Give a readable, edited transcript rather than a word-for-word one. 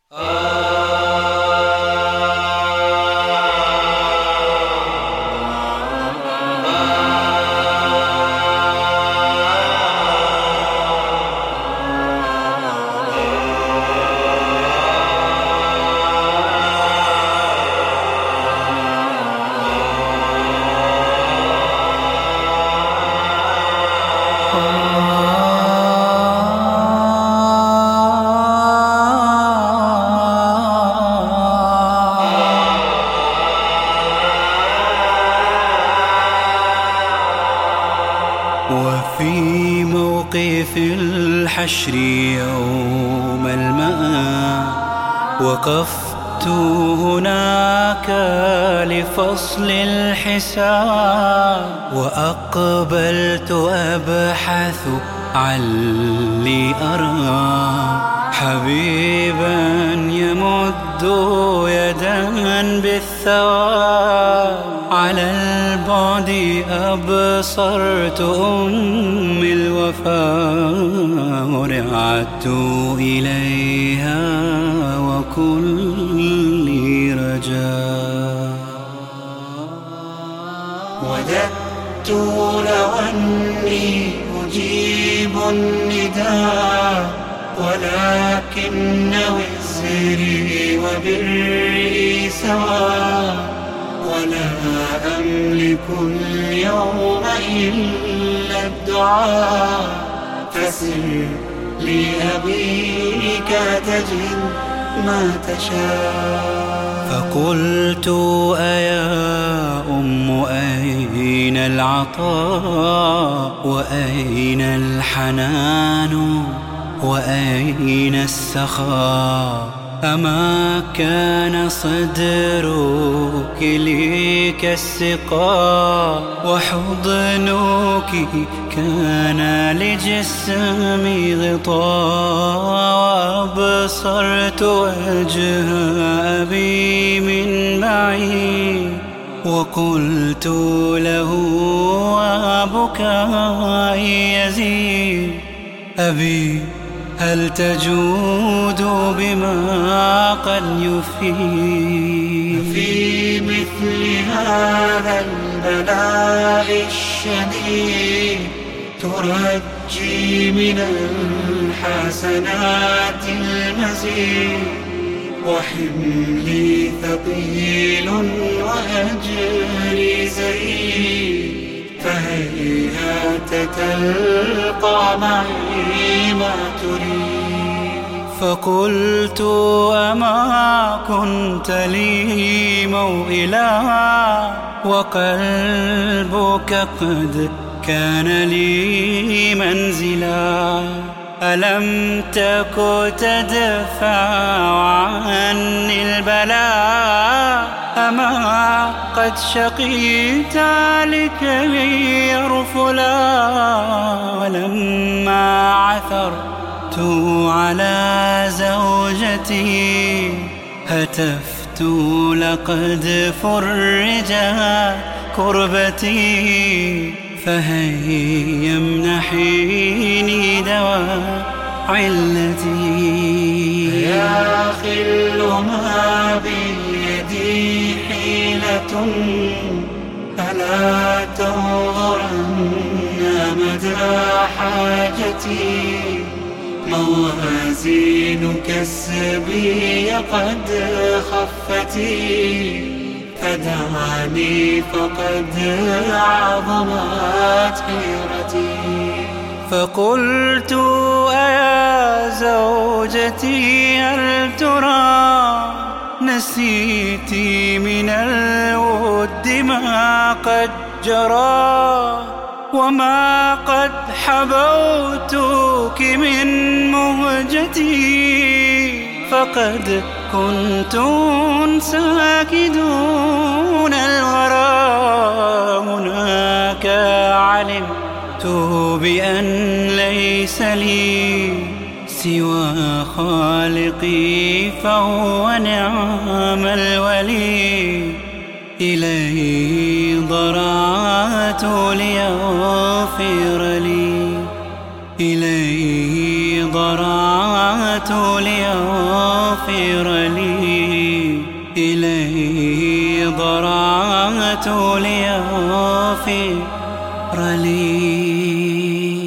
وفي موقف الحشر يوم المآب وقفت هناك لفصل الحساب، وأقبلت أبحث علي أرى حبيبا يمد يدا بالثواب. على البعد أبصرت أمي الوفاء، ورعدت إليها وكلي رجاء. وددت لو أني أجيب النداء، ولكن وزري وبري سواء، ولا أملك اليوم إلا الدعاء. فسر لأبيك تجد ما تشاء. فقلت أيا أم أين العطاء، وأين الحنان، وأين السخاء؟ أما كان صدرك لي كالسقاء، وحضنك كان لجسمي غطاء. وأبصرت وجه أبي من معي، وقلت له وبكائي يزيد: أبي هل تجود بما قد يفيد؟ في مثل هذا البلاء الشديد ترجي من الحسنات المزيد، وحملي ثقيل وأجري زهيد. فهيهات تلقى معي ما تريد. فقلت أما كنت لي موئلا، وقلبك قد كان لي منزلا. ألم تك تدفع عني البلاء، أما قد شقيت لكي يرفلا. ولما عثرت على زوجتي هتفت لقد فرجت كربتي. فهيا امنحيني دواء علتي. يا خل ما بيدي حيلة، فلا تنظرن مدى حاجتي. موازين كسبي قد خفتي، فدعني فقد عظمت حيرتي. فقلت أيا زوجتي هل ترى نسيتي من الود ما قد جرى، وما قد حبوتك من مهجتي. فقد كنتم ساكدون الورى، هناك علمت بأن ليس لي سوى خالقي، فهو نعم الولي. إليه ضرعت ليغفر لي، إليه ضرعت ليغفر ليغفر لي، إليه ضرعت ليغفر لي.